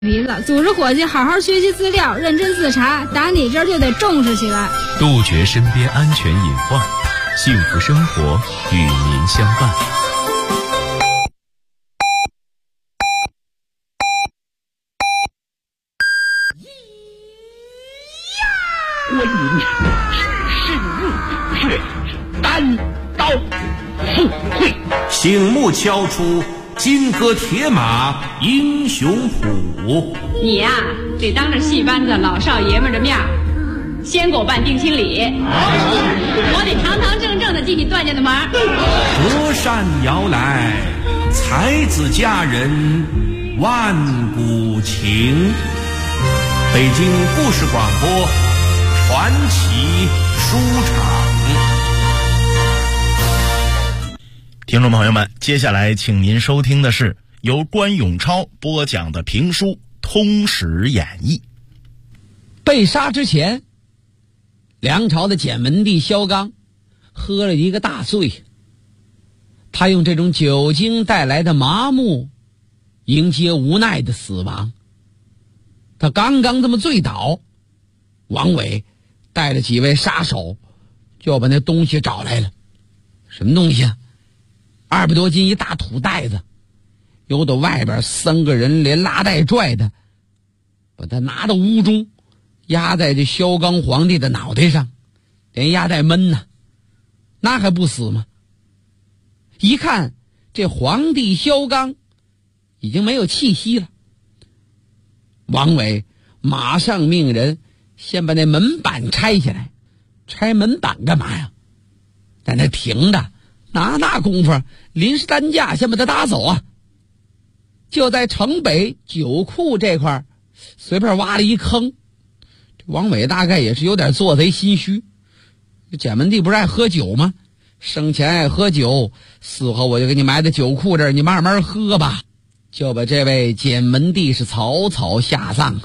鼻子，组织伙计好好学习资料，认真自查，打你这儿就得重视起来， 杜绝身边安全隐患，幸福生活与您相伴。 观音深入穴，单刀赴会， 醒目敲出金戈铁马英雄谱。 你呀，得当着戏班子老少爷们的面先给我办定亲礼，我得堂堂正正的进你段家的门。 隔山摇来，才子佳人万古情。北京故事广播传奇书场。 听众朋友们，接下来请您收听的是由关永超播讲的评书《通史演义》。 被杀之前，梁朝的简文帝萧纲喝了一个大醉，他用这种酒精带来的麻木迎接无奈的死亡。他刚刚这么醉倒，王伟带着几位杀手就把那东西找来了。什么东西啊？200多斤一大土袋子，由到外边3个人连拉带拽的把他拿到屋中，压在这萧纲皇帝的脑袋上，连压带闷呢，那还不死吗？一看这皇帝萧纲已经没有气息了，王伟马上命人先把那门板拆下来。拆门板干嘛呀？在那停着，那功夫临时担架先把他打走啊。就在城北酒库这块随便挖了一坑。这王伟大概也是有点做贼心虚，简文帝不是爱喝酒吗？生前爱喝酒，死后我就给你埋在酒库这儿，你慢慢喝吧。就把这位简文帝是草草下葬。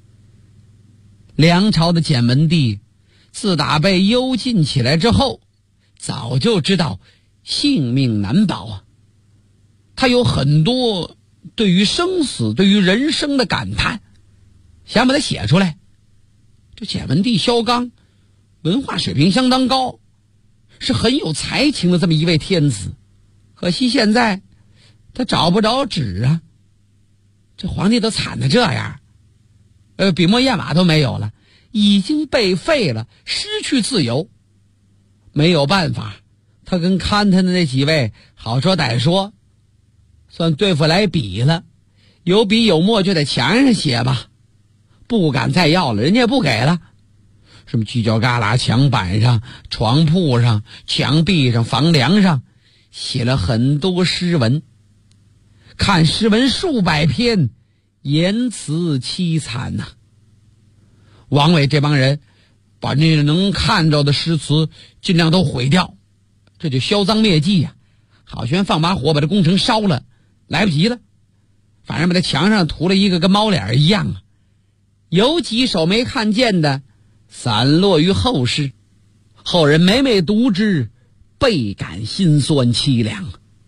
梁朝的简文帝自打被幽禁起来之后，早就知道性命难保啊。他有很多对于生死、对于人生的感叹，想把它写出来。这简文帝萧纲文化水平相当高，是很有才情的这么一位天子，可惜现在他找不着纸啊。这皇帝都惨得这样，笔墨砚码都没有了，已经被废了，失去自由。没有办法，他跟看他的那几位好说歹说，算对付来笔了，有笔有墨就在墙上写吧，不敢再要了，人家也不给了。什么犄角旮旯、墙板上、床铺上、墙壁上、房梁上写了很多诗文，看诗文数百篇，言辞凄惨呐。王伟这帮人把那能看着的诗词尽量都毁掉，这就销赃灭迹呀。好悬放把火把这工程烧了，来不及了。反正把这墙上涂了一个跟猫脸一样啊。有几首没看见的散落于后世，后人每每读之，倍感心酸凄凉。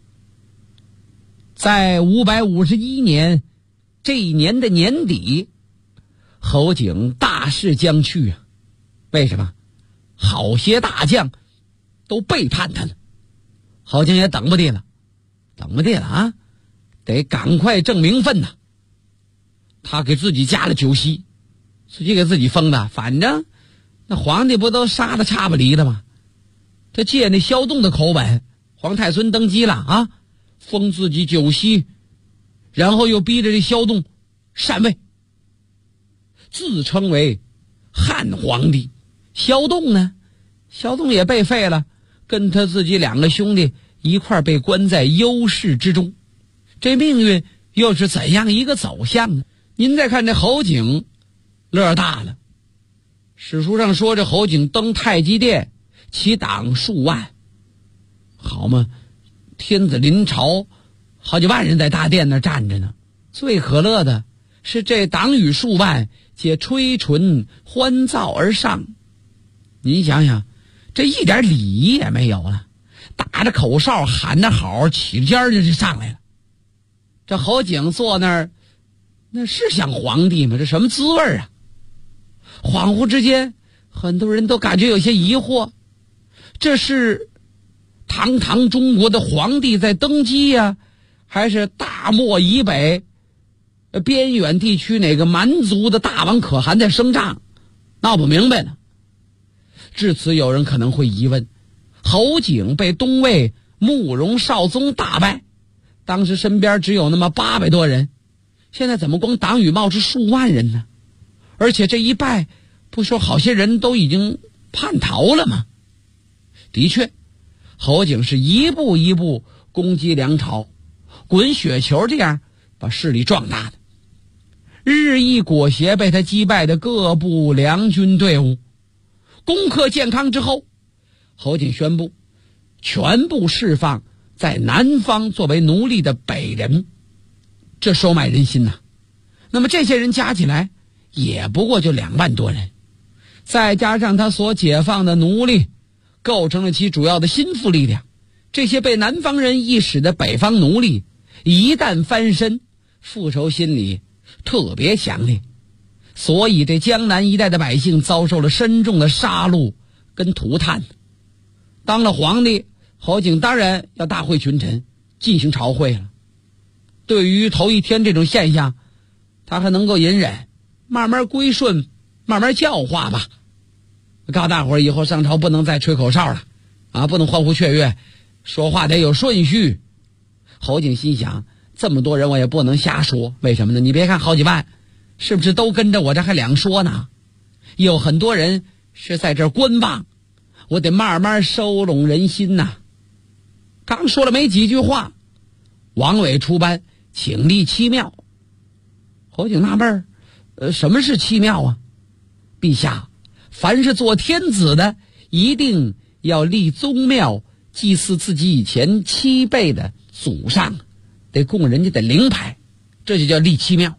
在551年这一年的年底，侯景大势将去啊。为什么？好些大将都背叛他了，侯景也等不得了啊，得赶快挣名分呐。他给自己加了酒席，自己给自己封的，反正那皇帝不都杀的差不离的吗？他借那萧栋的口吻，皇太孙登基了啊，封自己酒席，然后又逼着这萧栋禅位，自称为汉皇帝。萧栋呢，萧栋也被废了，跟他自己2个兄弟一块被关在幽室之中。这命运又是怎样一个走向呢？您再看这侯景乐大了。史书上说这侯景登太极殿，其党数万，好嘛，天子临朝，好几万人在大殿那站着呢。最可乐的是这党羽数万，皆吹唇欢噪而上。您想想，这一点礼仪也没有了，打着口哨喊着好，起着尖就上来了。这侯景坐那儿那是像皇帝吗？这什么滋味啊？恍惚之间，很多人都感觉有些疑惑，这是堂堂中国的皇帝在登基呀，还是大漠以北边远地区哪个蛮族的大王可汗在升帐？闹不明白呢。至此有人可能会疑问，侯景被东魏慕容绍宗打败，当时身边只有那么800多人，现在怎么光党羽冒出数万人呢？而且这一败，不说好些人都已经叛逃了吗？的确，侯景是一步一步攻击梁朝，滚雪球这样把势力壮大的。日益裹挟被他击败的各部梁军队伍，攻克建康之后，侯景宣布全部释放在南方作为奴隶的北人，这收买人心呐。那么这些人加起来也不过就2万多人，再加上他所解放的奴隶，构成了其主要的心腹力量。这些被南方人意使的北方奴隶一旦翻身，复仇心理特别强烈，所以这江南一带的百姓遭受了深重的杀戮跟涂炭。当了皇帝，侯景当然要大会群臣，进行朝会了。对于头一天这种现象，他还能够隐忍，慢慢归顺，慢慢教化吧。告诉大伙儿，以后上朝不能再吹口哨了啊，不能欢呼雀跃，说话得有顺序。侯景心想，这么多人我也不能瞎说，为什么呢？你别看好几万，是不是都跟着我这还两说呢？有很多人是在这儿观望，我得慢慢收拢人心呐。刚说了没几句话，王伟出班请立七庙。侯景纳闷什么是七庙啊？陛下，凡是做天子的，一定要立宗庙，祭祀自己以前7辈的祖上，得供人家的灵牌，这就叫立七庙。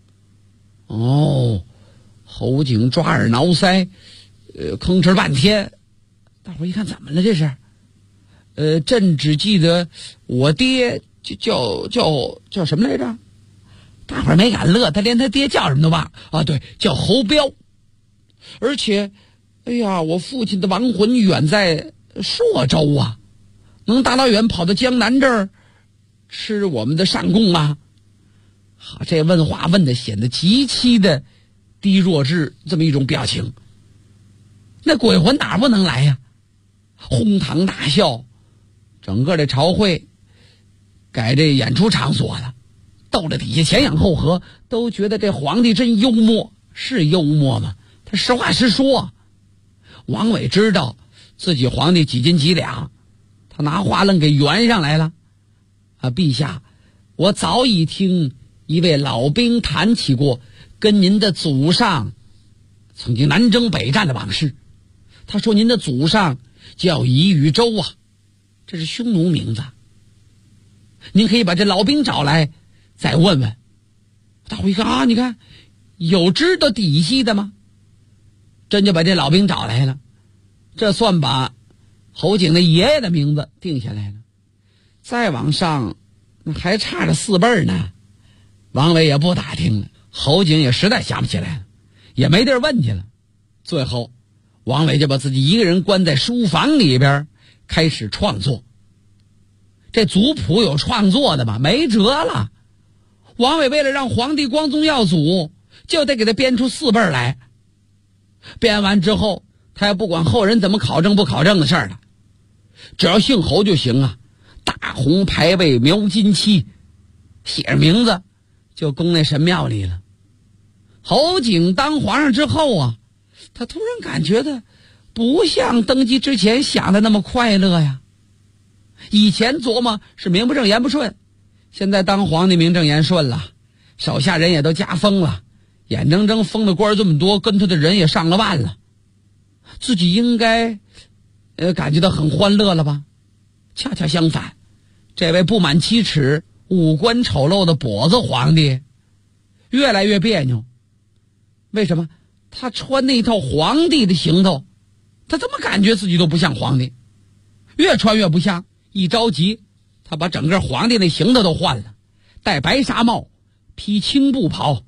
哦，侯景抓耳挠腮，吭哧半天。大伙一看，怎么了这是？朕只记得我爹就叫什么来着？大伙没敢乐，他连他爹叫什么都忘啊！对，叫侯彪。而且，哎呀，我父亲的亡魂远在朔州啊，能大老远跑到江南这儿吃我们的上贡吗？好，这问话问的显得极其的低弱智，这么一种表情。那鬼魂哪不能来呀？哄堂大笑，整个这朝会改这演出场所了，逗得底下前仰后合，都觉得这皇帝真幽默。是幽默吗？他实话实说。王伟知道自己皇帝几斤几两，他拿话愣给圆上来了。啊，陛下，我早已听一位老兵谈起过跟您的祖上曾经南征北战的往事。他说您的祖上叫宜禹州啊，这是匈奴名字。您可以把这老兵找来再问问。大伙一看啊，你看有知道底细的吗？真就把这老兵找来了，这算把侯景的爷爷的名字定下来了。再往上那还差着4辈呢。王伟也不打听了，侯景也实在想不起来了，也没地儿问去了。最后王伟就把自己一个人关在书房里边，开始创作。这族谱有创作的吗？没辙了。王伟为了让皇帝光宗耀祖，就得给他编出4辈来。编完之后，他也不管后人怎么考证不考证的事儿了，只要姓侯就行啊。大红牌位描金漆，写着名字就供那神庙里了。侯景当皇上之后啊，他突然感觉的不像登基之前想的那么快乐呀。以前琢磨是名不正言不顺，现在当皇帝名正言顺了，手下人也都加封了，眼睁睁封的官这么多，跟他的人也上了万了，自己应该感觉到很欢乐了吧？恰恰相反，这位不满7尺、五官丑陋的跛子皇帝越来越别扭。为什么？他穿那一套皇帝的行头，他怎么感觉自己都不像皇帝，越穿越不像。一着急，他把整个皇帝那行头都换了，戴白纱帽，披青布袍，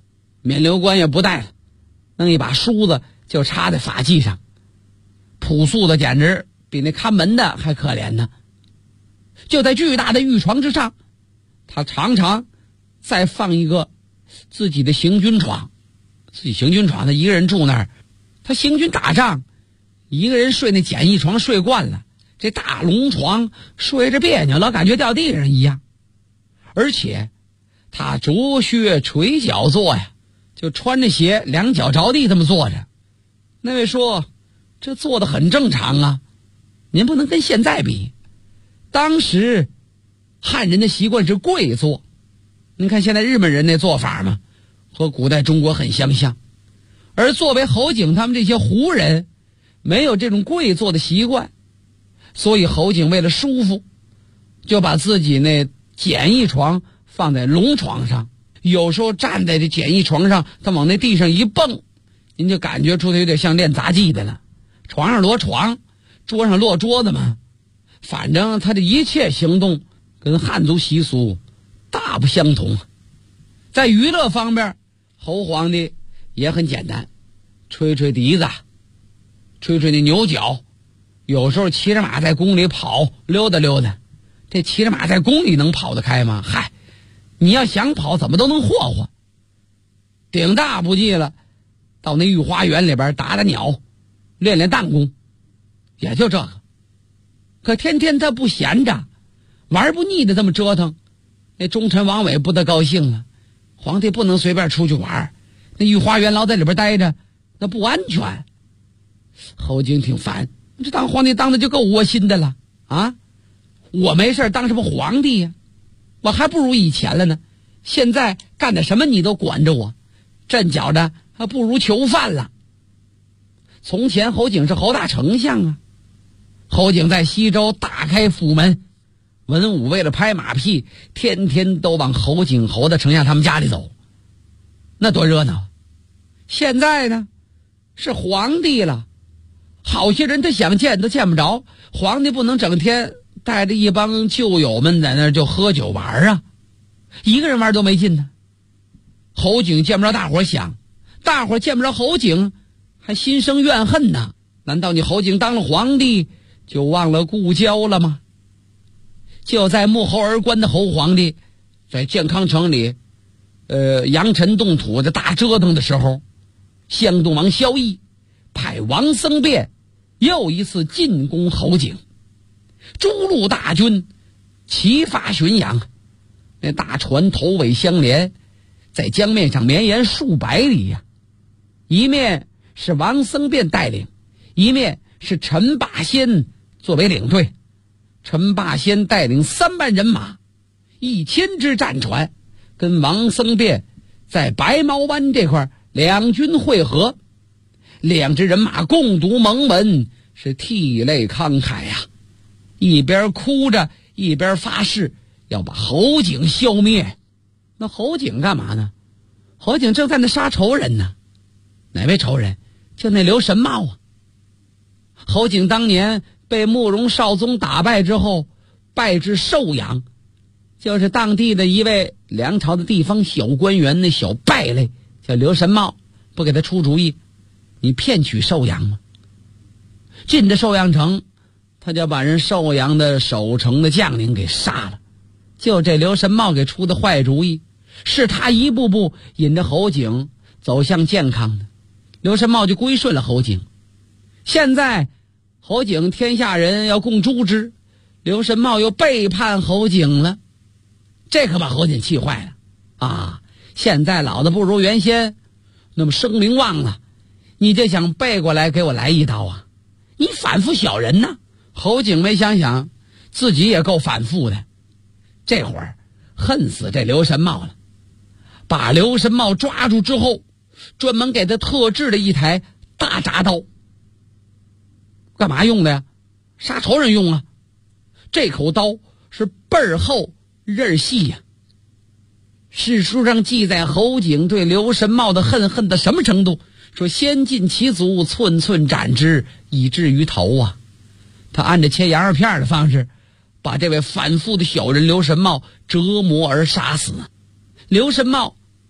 冕旒冠也不戴了，弄一把梳子就插在发髻上，朴素的简直比那看门的还可怜呢。就在巨大的御床之上，他常常再放一个自己的行军床。自己行军床他一个人住那儿，他行军打仗一个人睡那简易床睡惯了，这大龙床睡着别扭，老感觉掉地上一样。而且他着靴垂脚坐呀，就穿着鞋两脚着地这么坐着。那位说这坐得很正常啊，您不能跟现在比。当时汉人的习惯是跪坐，您看现在日本人那做法嘛，和古代中国很相像。而作为侯景他们这些胡人没有这种跪坐的习惯，所以侯景为了舒服，就把自己那简易床放在龙床上，有时候站在这简易床上，他往那地上一蹦，您就感觉出他有点像练杂技的了。床上摞床，桌上摞桌子嘛，反正他的一切行动跟汉族习俗大不相同。在娱乐方面，侯皇帝也很简单，吹吹笛子，吹吹那牛角，有时候骑着马在宫里跑溜达溜达。这骑着马在宫里能跑得开吗？嗨，你要想跑怎么都能霍霍。顶大不济了，到那御花园里边打打鸟，练练弹弓，也就这个。可天天他不闲着，玩不腻的这么折腾，那忠臣王伟不得高兴了。皇帝不能随便出去玩，那御花园老在里边待着，那不安全。侯景挺烦，这当皇帝当的就够窝心的了啊！我没事当什么皇帝呀？我还不如以前了呢。现在干点什么你都管着我，朕觉着还不如囚犯了。从前侯景是侯大丞相啊，侯景在西周大开府门，文武为了拍马屁，天天都往侯景侯大丞相他们家里走，那多热闹。现在呢是皇帝了，好些人他想见都见不着，皇帝不能整天带着一帮旧友们在那儿就喝酒玩啊，一个人玩都没劲呢。侯景见不着大伙想，大伙见不着侯景还心生怨恨呢。难道你侯景当了皇帝就忘了故交了吗？就在幕后而观的侯皇帝在健康城里扬尘动土的大折腾的时候，襄东王萧绎派王僧辩又一次进攻侯景，诸路大军齐发巡洋，那大船头尾相连，在江面上绵延数百里呀。一面是王僧辩带领，一面是陈霸先作为领队。陈霸先带领3万人马，1000只战船，跟王僧辩在白毛湾这块两军会合。两支人马共读盟文，是涕泪慷慨呀，一边哭着一边发誓要把侯景消灭。那侯景干嘛呢？侯景正在那杀仇人呢。哪位仇人？就那刘神茂啊。侯景当年被慕容绍宗打败之后，拜至寿阳，就是当地的一位梁朝的地方小官员，那小败类叫刘神茂，不给他出主意，你骗取寿阳吗？进的寿阳城，他就把人寿阳的守城的将领给杀了。就这刘神茂给出的坏主意，是他一步步引着侯景走向健康的。刘神茂就归顺了侯景。现在侯景天下人要共诛之，刘神茂又背叛侯景了，这可把侯景气坏了啊！现在老子不如原先那么声名望了，你就想背过来给我来一刀啊？你反复小人呢！侯景没想想自己也够反复的，这会儿恨死这刘神茂了。把刘神茂抓住之后，专门给他特制了一台大铡刀。干嘛用的呀？杀仇人用啊！这口刀是倍儿厚刃细呀。史书上记载侯景对刘神茂的恨到什么程度？说先尽其足，寸寸斩之，以至于头啊！他按着切羊肉片的方式，把这位反复的小人刘神茂折磨而杀死。刘神茂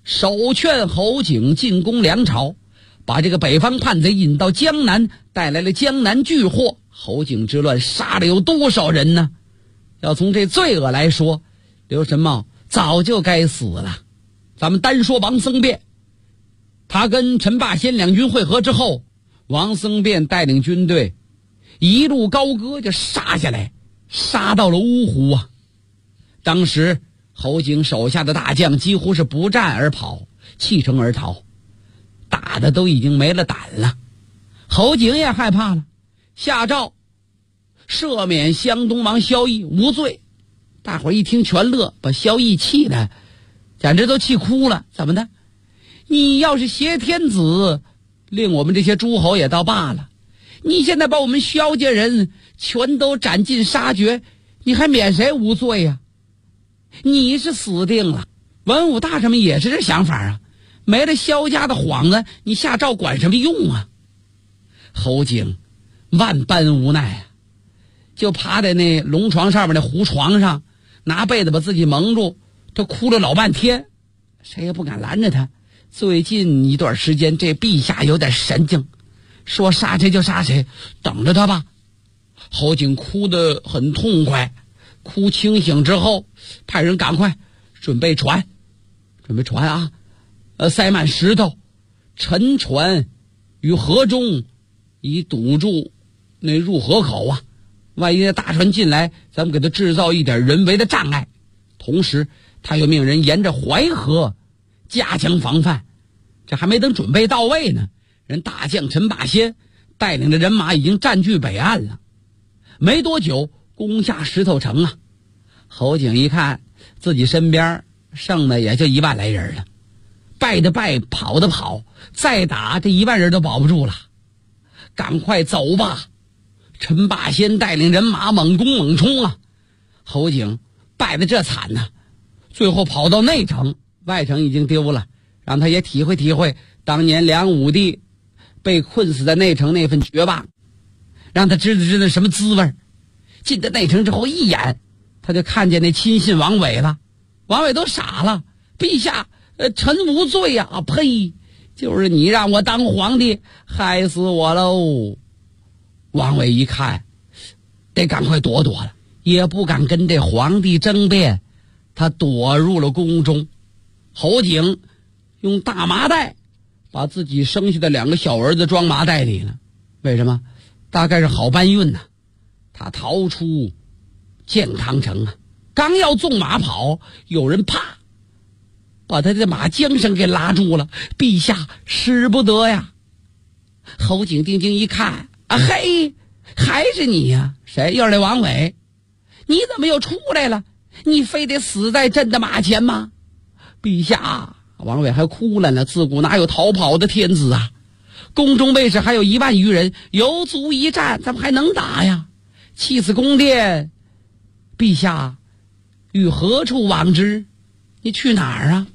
首劝侯景进攻梁朝，把这个北方叛贼引到江南，带来了江南巨祸。侯景之乱杀了有多少人呢？要从这罪恶来说，刘神茂早就该死了。咱们单说王僧辩，他跟陈霸先两军会合之后，王僧辩带领军队一路高歌就杀下来，杀到了芜湖啊。当时侯景手下的大将几乎是不战而跑，弃城而逃，打的都已经没了胆了。侯景也害怕了，下诏赦免湘东王萧绎无罪。大伙儿一听全乐，把萧绎气的简直都气哭了。怎么的？你要是挟天子，令我们这些诸侯也倒罢了，你现在把我们萧家人全都斩尽杀绝，你还免谁无罪呀？你是死定了。文武大臣们也是这想法啊，没了萧家的幌子，你下诏管什么用啊？侯景万般无奈啊，就趴在那龙床上面的胡床上，拿被子把自己蒙住，他哭了老半天，谁也不敢拦着他。最近一段时间这陛下有点神经，说杀谁就杀谁，等着他吧。侯景哭得很痛快，哭清醒之后，派人赶快准备船啊，塞满石头，沉船于河中，以堵住那入河口啊。万一那大船进来，咱们给他制造一点人为的障碍。同时他又命人沿着淮河加强防范。这还没等准备到位呢，人大将陈霸先带领的人马已经占据北岸了，没多久攻下石头城啊。侯景一看自己身边剩的也就1万来人了，败的败，跑的跑，再打这1万人都保不住了，赶快走吧。陈霸先带领人马猛攻猛冲啊。侯景败得这惨呢，最后跑到内城，外城已经丢了，让他也体会体会当年梁武帝被困死在内城那份绝望，让他知道什么滋味。进到内城之后，一眼他就看见那亲信王伟了。王伟都傻了，陛下，臣无罪啊！呸！就是你让我当皇帝，害死我喽！王伟一看，得赶快躲了，也不敢跟这皇帝争辩，他躲入了宫中。侯景用大麻袋把自己生下的2个小儿子装麻袋里了。为什么？大概是好搬运呢。他逃出建康城啊，刚要纵马跑，有人啪把他的马缰绳给拉住了。陛下使不得呀！侯景定睛一看，啊嘿，还是你呀！谁？又是那王伟。你怎么又出来了？你非得死在朕的马前吗？陛下，王伟还哭了呢，自古哪有逃跑的天子啊？宫中卫士还有1万余人，有足一战，咱们还能打呀？弃此宫殿，陛下与何处往之？你去哪儿啊？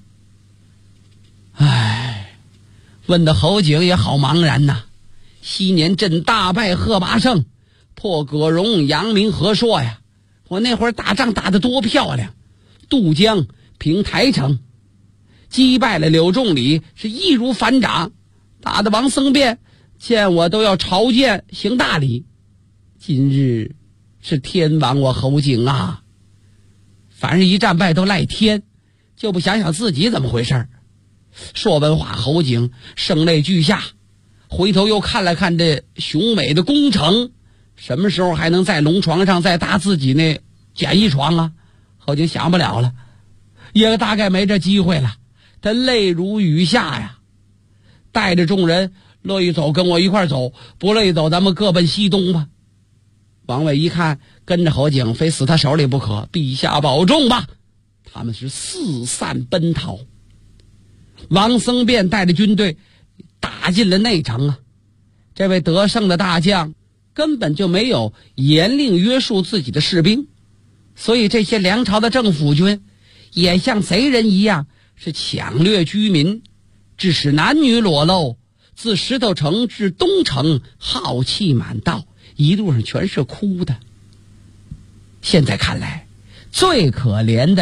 唉，问的侯景也好茫然呐。昔年朕大败贺拔胜，破葛荣、阳明、和硕呀，我那会儿打仗打得多漂亮，渡江平台城，击败了柳仲礼，是易如反掌，打得王僧辩见我都要朝见行大礼。今日是天亡我侯景啊！凡是一战败都赖天，就不想想自己怎么回事。说完话，侯景声泪俱下，回头又看了看这雄伟的宫城，什么时候还能在龙床上再搭自己那简易床啊？侯景想不了了，也大概没这机会了。他泪如雨下呀，带着众人，乐意走跟我一块走，不乐意走咱们各奔西东吧。王伟一看跟着侯景非死他手里不可，陛下保重吧。他们是四散奔逃。王僧辩带着军队打进了内城啊。这位得胜的大将根本就没有严令约束自己的士兵，所以这些梁朝的政府军也像贼人一样，是抢掠居民，致使男女裸露，自石头城至东城浩气满道，一路上全是哭的。现在看来，最可怜的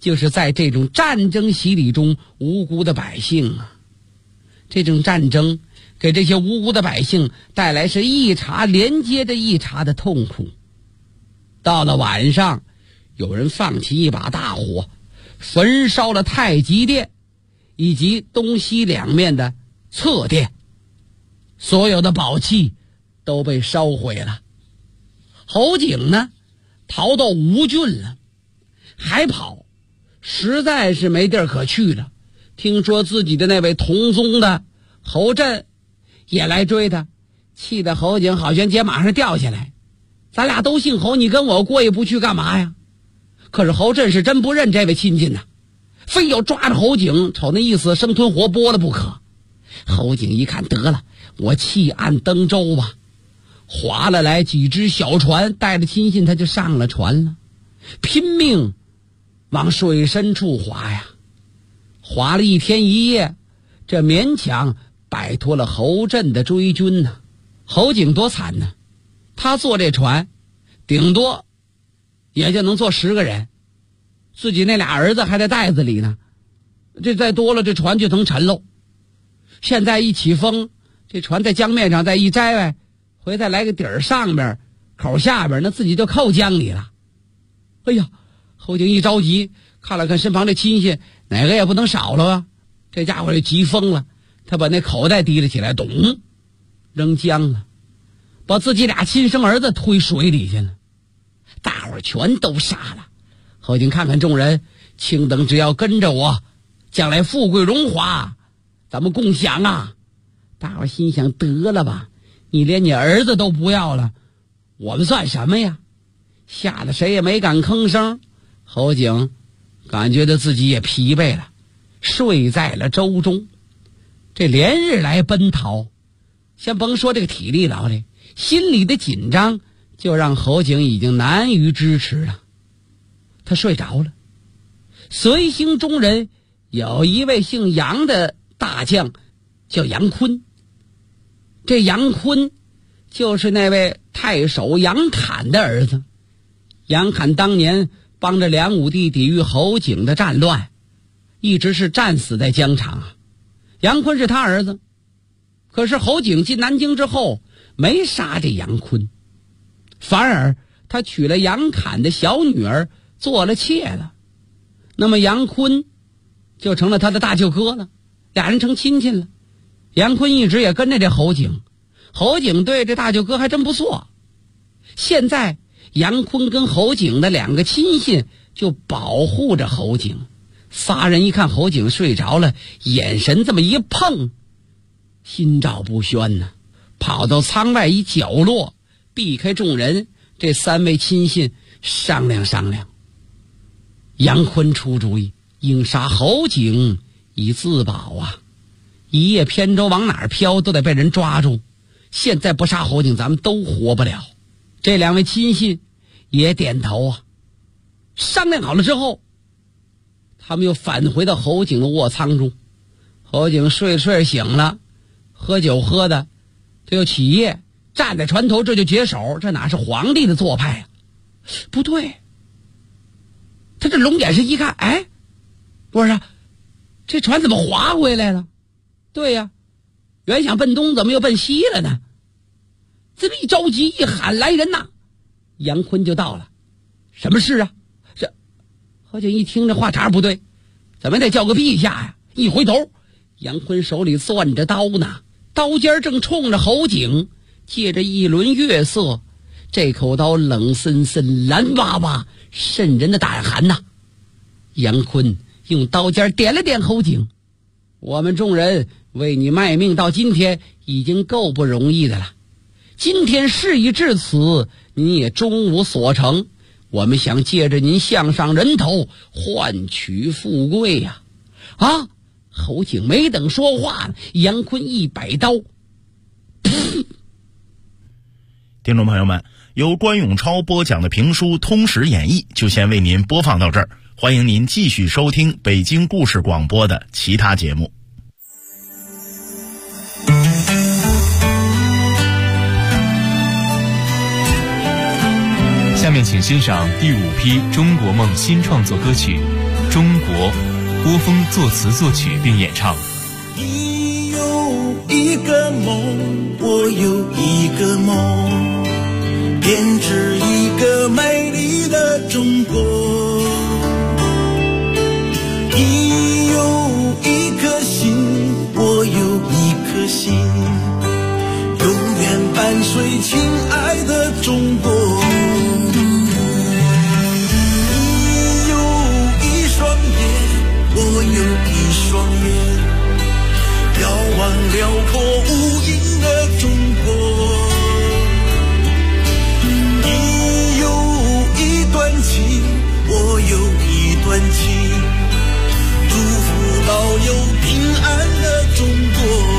就是在这种战争洗礼中无辜的百姓啊。这种战争给这些无辜的百姓带来是一茬连接着一茬的痛苦。到了晚上，有人放起一把大火，焚烧了太极殿以及东西两面的侧殿，所有的宝器都被烧毁了。侯景呢，逃到吴郡了，还跑，实在是没地儿可去了。听说自己的那位同宗的侯震也来追他，气得侯景好悬崖马上掉下来。咱俩都姓侯，你跟我过意不去干嘛呀？可是侯震是真不认这位亲戚呐，非要抓着侯景，瞅那意思生吞活剥了不可。侯景一看，得了，我弃岸登舟吧。划了来几只小船，带着亲信他就上了船了，拼命往水深处划呀。划了一天一夜，这勉强摆脱了侯震的追军呢。侯景多惨呢，他坐这船顶多也就能坐10个人，自己那俩儿子还在袋子里呢，这再多了这船就能沉喽。现在一起风，这船在江面上再一摘外，回再来个底儿上边口下边，那自己就扣江里了。哎呀，侯景一着急，看了看身旁的亲戚，哪个也不能少了啊。这家伙就急疯了，他把那口袋提了起来，咚扔江了，把自己俩亲生儿子推水里去了。大伙儿全都傻了。侯景看看众人，卿等只要跟着我，将来富贵荣华咱们共享啊。大伙儿心想，得了吧，你连你儿子都不要了，我们算什么呀？吓得谁也没敢吭声。侯景感觉到自己也疲惫了，睡在了舟中。这连日来奔逃，先甭说这个体力劳累，心里的紧张就让侯景已经难于支持了。他睡着了。随行中人有一位姓杨的大将，叫杨坤。这杨坤就是那位太守杨侃的儿子。杨侃当年帮着梁武帝抵御侯景的战乱，一直是战死在疆场啊。杨坤是他儿子，可是侯景进南京之后没杀这杨坤，反而他娶了杨侃的小女儿做了妾了。那么杨坤就成了他的大舅哥了，俩人成亲戚了。杨坤一直也跟着这侯景，侯景对这大舅哥还真不错。现在杨坤跟侯景的两个亲信就保护着侯景。仨人一看侯景睡着了，眼神这么一碰，心照不宣呢，跑到舱外一角落，避开众人。这3位亲信商量商量，杨坤出主意，应杀侯景以自保啊。一叶扁舟往哪儿飘都得被人抓住，现在不杀侯景咱们都活不了。这2位亲信也点头啊。商量好了之后，他们又返回到侯景的卧舱中。侯景睡着睡着醒了，喝酒喝的，他又起夜，站在船头这就解手，这哪是皇帝的做派啊？不对，他这龙眼是一看，哎，不是，这船怎么划回来了？对呀，原想奔东，怎么又奔西了呢？这么一着急一喊，来人呐！杨坤就到了。什么事啊？这侯景一听这话茬不对，怎么得叫个陛下呀？一回头，杨坤手里攥着刀呢，刀尖正冲着侯景，借着一轮月色，这口刀冷森森蓝哇哇，渗人的胆寒呐。杨坤用刀尖点了点侯景，我们众人为你卖命到今天已经够不容易的了，今天事已至此，你也终无所成，我们想借着您项上人头换取富贵呀！啊！侯景没等说话，杨坤一摆刀。 听众朋友们，由关永超播讲的评书《通史演义》就先为您播放到这儿，欢迎您继续收听北京故事广播的其他节目。 下面请欣赏第5批中国梦新创作歌曲《 中国，郭峰作词作曲并演唱。 你有一个梦，我有一个梦，编织一个美丽的中国。你有一颗心，我有一颗心，永远伴随亲爱的中国。你有一双眼，我有一双眼，遥望辽阔无垠的中国。你有一段情，我有一段情，祝福保佑平安的中国。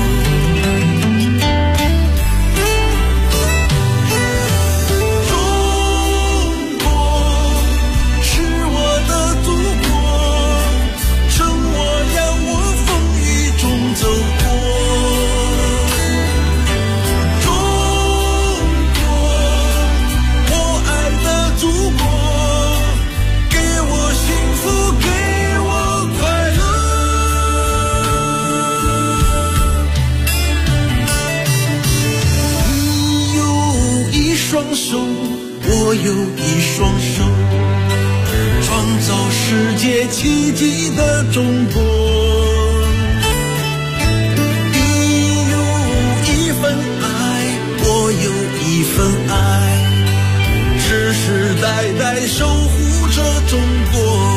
我有一双手，创造世界奇迹的中国。你有一份爱，我有一份爱，世世代代守护着中国。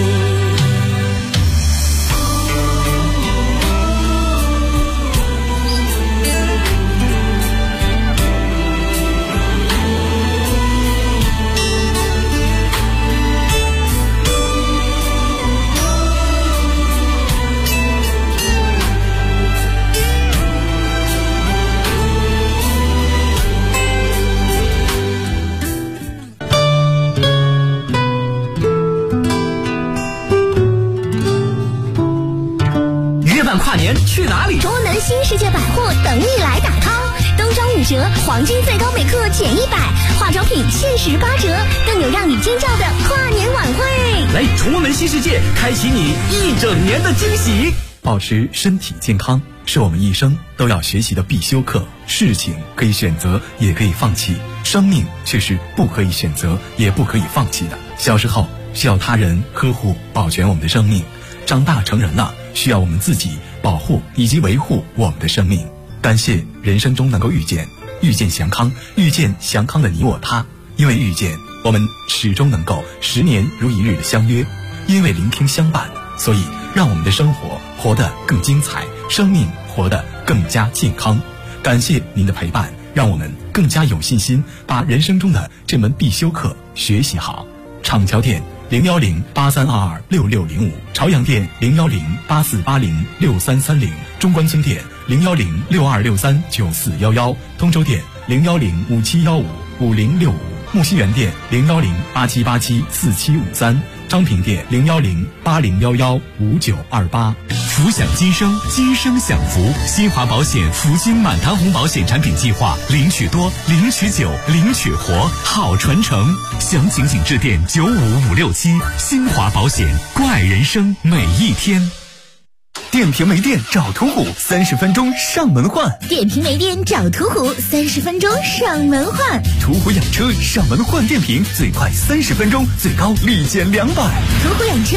跨年去哪里？ 中南新世界百货等你来打 call， 冬装5折，黄金最高每克减100，化妆品限时8折，更有让你尖叫的跨年晚会。 来崇文新世界，开启你一整年的惊喜。 保持身体健康是我们一生都要学习的必修课。事情可以选择，也可以放弃，生命却是不可以选择，也不可以放弃的。小时候需要他人呵护保全我们的生命，长大成人了，需要我们自己保护以及维护我们的生命。感谢人生中能够遇见祥康，遇见祥康的你我他。因为遇见，我们始终能够10年如一日的相约；因为聆听相伴，所以让我们的生活活得更精彩，生命活得更加健康。感谢您的陪伴，让我们更加有信心把人生中的这门必修课学习好。厂桥店01083226605，朝阳店01084806330，中关村店01062639411，通州店01057155065，木樨园店01087874753，张平店01080115928。 福享今生，今生享福。新华保险福金满堂红保险产品计划，领取多，领取久，领取活，好传承。详情请致电95567。新华保险，怪人生每一天。 电瓶没电找途虎，30分钟上门换。 电瓶没电找途虎，30分钟上门换。 途虎养车上门换电瓶，最快30分钟，最高立减200。 途虎养车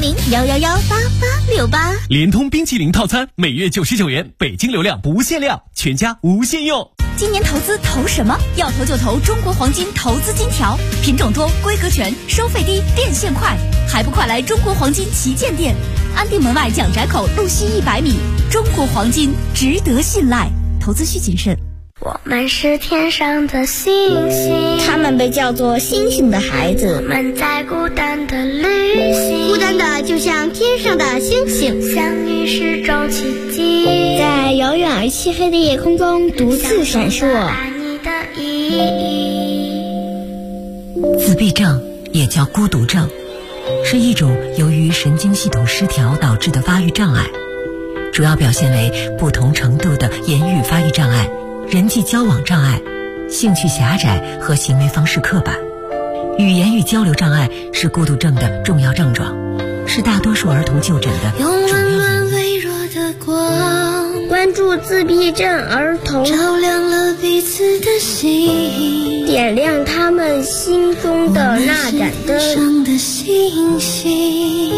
400-111-8868。 联通冰淇淋套餐每月99元，北京流量不限量，全家无限用。 今年投资投什么？要投就投中国黄金投资金条，品种多，规格全，收费低，变现快，还不快来中国黄金旗舰店？安定门外蒋宅口路西100米，中国黄金值得信赖，投资需谨慎。 我们是天上的星星， 他们被叫做星星的孩子。 我们在孤单的旅行， 孤单的就像天上的星星， 相遇是种奇迹， 在遥远而漆黑的夜空中独自闪烁。 爱你的意义。 自闭症也叫孤独症，是一种由于神经系统失调导致的发育障碍，主要表现为不同程度的言语发育障碍、人际交往障碍、兴趣狭窄和行为方式刻板。语言与交流障碍是孤独症的重要症状。 是大多数儿童就诊的主要原因。 关注自闭症儿童，照亮了彼此的心，点亮他们心中的那盏灯。的星星，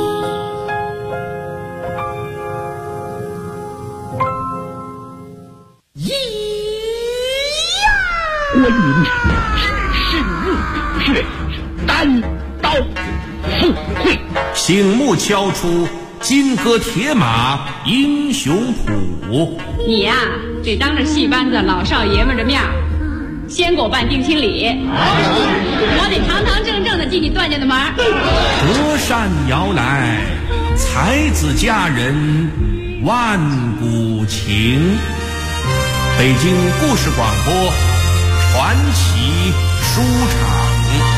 观音慎入血单刀赴会， 醒目敲出金戈铁马英雄谱。 你呀，得当着戏班子老少爷们的面先给我办定亲礼，我得堂堂正正的进你段家的门。 隔山遥来，才子佳人万古情。北京故事广播传奇书场。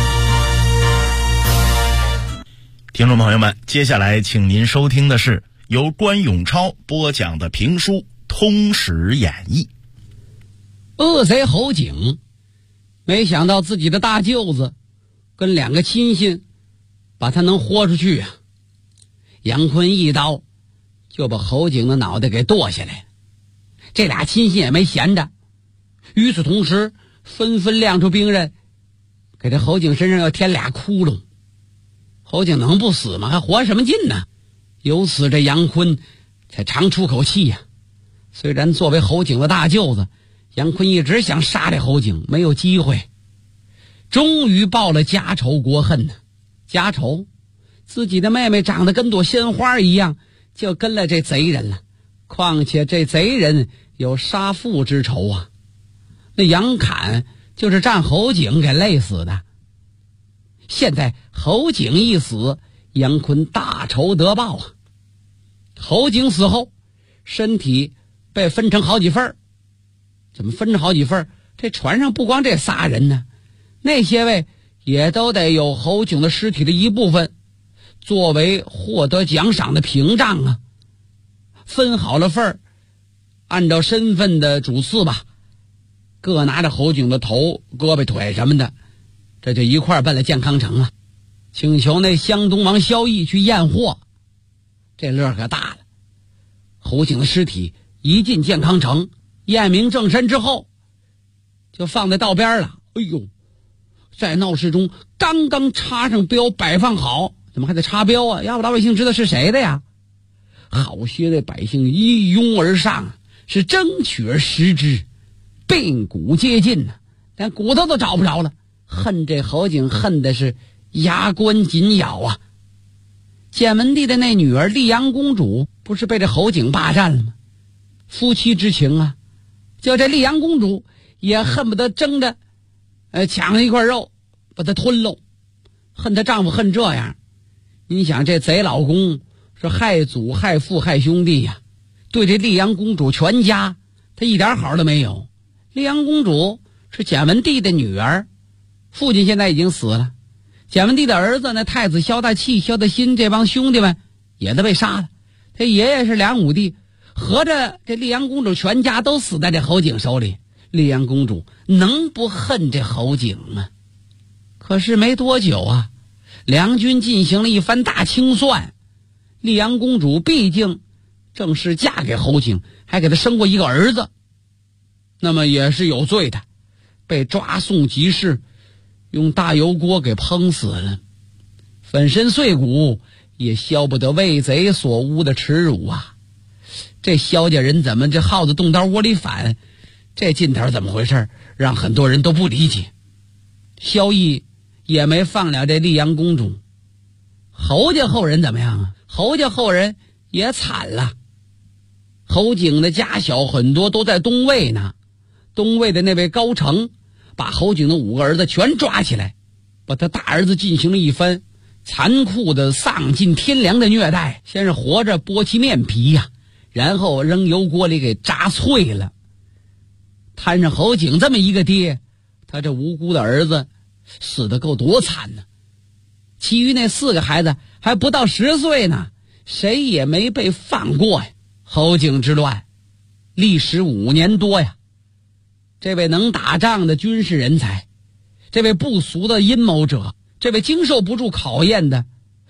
听众朋友们，接下来请您收听的是由关永超播讲的评书《通史演义》。 恶贼侯景没想到自己的大舅子跟两个亲信把他能豁出去啊！杨坤一刀就把侯景的脑袋给剁下来，这俩亲信也没闲着，与此同时纷纷亮出兵刃，给这侯景身上要添俩窟窿。侯景能不死吗？还活什么劲呢？由此这杨坤才长出口气呀。虽然作为侯景的大舅子，杨坤一直想杀这侯景，没有机会，终于报了家仇国恨呢。家仇，自己的妹妹长得跟朵鲜花一样，就跟了这贼人了。况且这贼人有杀父之仇啊。那杨侃就是战侯景给累死的。现在侯景一死，杨坤大仇得报啊。侯景死后，身体被分成好几份。怎么分成好几份？这船上不光这仨人呢，那些位也都得有侯景的尸体的一部分，作为获得奖赏的屏障啊。分好了份，按照身份的主次吧，各拿着侯景的头、胳膊、腿什么的，这就一块奔了健康城了，请求那湘东王萧绎去验货。这乐可大了。侯景的尸体一进健康城，验明正身之后，就放在道边了。哎呦，在闹市中刚刚插上标摆放好，怎么还得插标啊？要不老百姓知道是谁的呀？好些的百姓一拥而上，是争取而食之，并骨皆尽呢，连骨头都找不着了。恨这侯景恨的是牙关紧咬啊。建文帝的那女儿丽阳公主不是被这侯景霸占了吗？夫妻之情啊，就这丽阳公主也恨不得争着抢了一块肉把她吞喽。恨她丈夫恨这样，你想这贼老公是害祖害父害兄弟呀，对这丽阳公主全家她一点好都没有。丽阳公主是建文帝的女儿，父亲现在已经死了，建文帝的儿子呢，太子萧大器、萧大新这帮兄弟们也都被杀了。他爷爷是梁武帝，合着这丽阳公主全家都死在这侯景手里。丽阳公主能不恨这侯景吗？可是没多久啊，梁军进行了一番大清算，丽阳公主毕竟正式嫁给侯景，还给他生过一个儿子，那么也是有罪的，被抓送集市，用大油锅给烹死了，粉身碎骨也消不得为贼所污的耻辱啊！这萧家人怎么这耗子动刀窝里反，这劲头怎么回事？让很多人都不理解。萧绎也没放了这丽阳公主。侯家后人怎么样啊？侯家后人也惨了。侯景的家小很多都在东魏呢，东魏的那位高澄把侯景的5个儿子全抓起来，把他大儿子进行了一番残酷的丧尽天良的虐待。先是活着剥其面皮呀，然后扔油锅里给炸脆了。摊上侯景这么一个爹，他这无辜的儿子死得够多惨呢。其余那4个孩子还不到10岁呢，谁也没被放过呀。侯景之乱历时5年多呀。这位能打仗的军事人才，这位不俗的阴谋者，这位经受不住考验的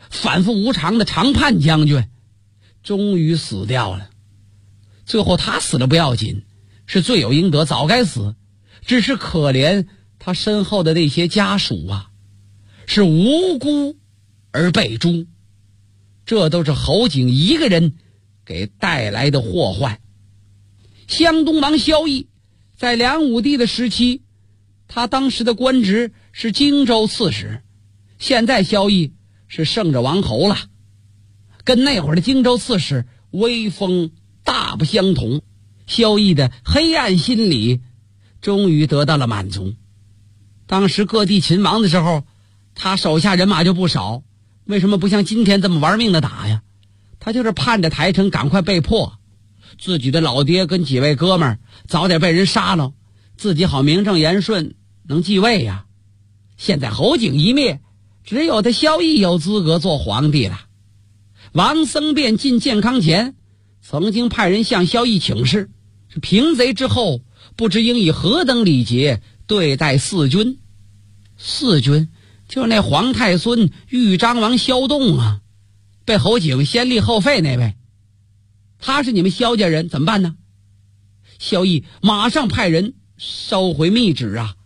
反复无常的长叛将军，终于死掉了。最后他死了不要紧，是罪有应得，早该死。只是可怜他身后的那些家属啊，是无辜而被诛。这都是侯景一个人给带来的祸患。湘东王萧绎在梁武帝的时期，他当时的官职是荆州刺史，现在萧绎是圣者王侯了，跟那会儿的荆州刺史威风大不相同。萧绎的黑暗心理终于得到了满足。当时各地秦王的时候，他手下人马就不少，为什么不像今天这么玩命的打呀？他就是盼着台城赶快被破，自己的老爹跟几位哥们儿早点被人杀了，自己好名正言顺能继位呀。现在侯景一灭，只有他萧绎有资格做皇帝了。王僧辩进建康前，曾经派人向萧绎请示，是平贼之后，不知应以何等礼节对待四军。四军就是那皇太孙豫章王萧栋啊，被侯景先立后废那位，他是你们萧家人，怎么办呢？萧绎马上派人收回密旨啊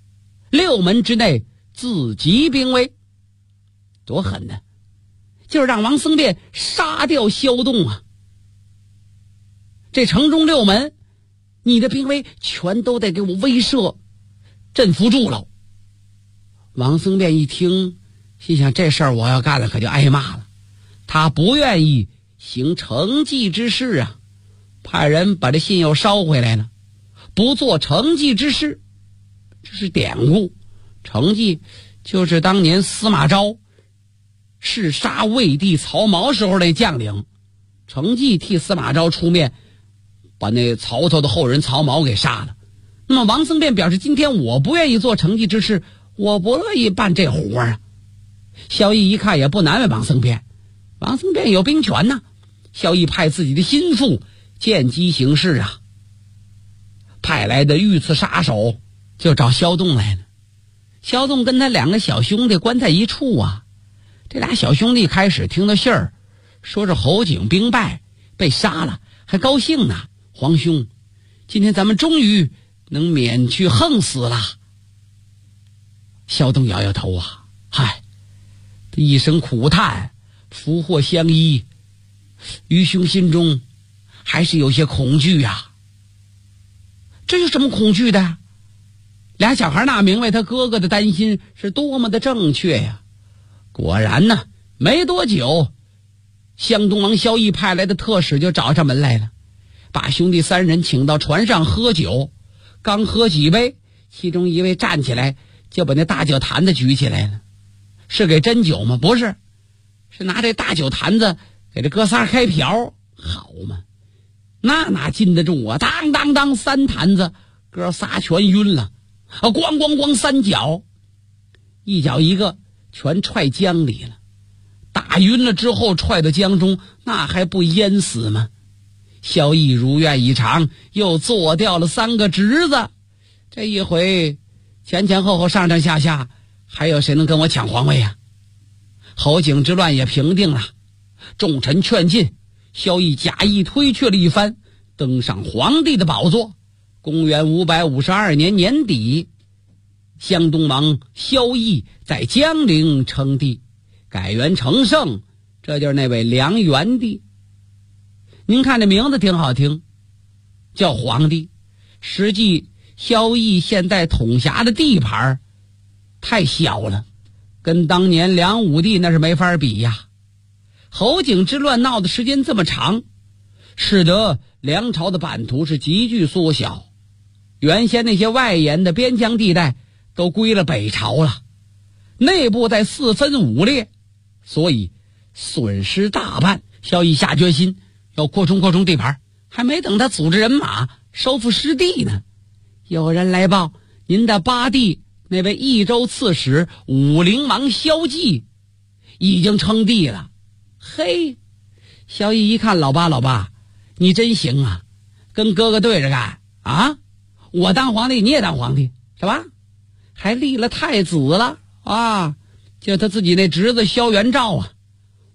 ，6门之内自击兵威。多狠呢，就是让王僧辩杀掉萧栋啊。这城中6门，你的兵威全都得给我威慑镇服住了。王僧辩一听，心想这事儿我要干了可就挨骂了。他不愿意行承继之事啊，派人把这信又捎回来了。不做承继之事，这是典故。承继就是当年司马昭弑杀魏帝曹髦时候那将领，承继替司马昭出面把那曹操的后人曹髦给杀了。那么王僧辩表示，今天我不愿意做承继之事，我不乐意办这活啊。萧绎一看也不难为王僧辩，王僧辩有兵权呢。萧绎派自己的心腹见机行事啊，派来的御赐杀手就找萧栋来了。萧栋跟他2个小兄弟关在一处啊，这俩小兄弟开始听到信儿，说是侯景兵败被杀了，还高兴呢。皇兄，今天咱们终于能免去横死了。萧栋摇摇头啊，嗨，一声苦叹，福祸相依，愚兄心中还是有些恐惧啊。这有什么恐惧的？俩小孩哪明白他哥哥的担心是多么的正确呀。果然呢，没多久，湘东王萧绎派来的特使就找上门来了，把兄弟3人请到船上喝酒。刚喝几杯，其中一位站起来就把那大酒坛子举起来了。是给斟酒吗？不是，是拿这大酒坛子给这哥仨开瓢。好嘛，那哪禁得住啊，当当当3坛子，哥仨全晕了啊，咣咣咣3脚，一脚一个全踹江里了。打晕了之后踹到江中，那还不淹死吗？萧绎如愿以偿，又做掉了3个侄子。这一回前前后后上上下下，还有谁能跟我抢皇位啊？侯景之乱也平定了，众臣劝进，萧绎假意推却了一番，登上皇帝的宝座。公元552年年底，湘东王萧绎在江陵称帝，改元成圣，这就是那位梁元帝。您看这名字挺好听，叫皇帝，实际萧绎现在统辖的地盘太小了，跟当年梁武帝那是没法比呀。侯景之乱闹的时间这么长，使得梁朝的版图是急剧缩小，原先那些外延的边疆地带都归了北朝了，内部在4分5裂，所以损失大半。萧绎下决心要扩充地盘，还没等他组织人马收复失地呢，有人来报，您的8弟那位益州刺史武陵王萧纪已经称帝了。嘿，萧绎一看，老八，你真行啊，跟哥哥对着干啊！我当皇帝，你也当皇帝，是吧？还立了太子了啊！就他自己那侄子萧元照啊，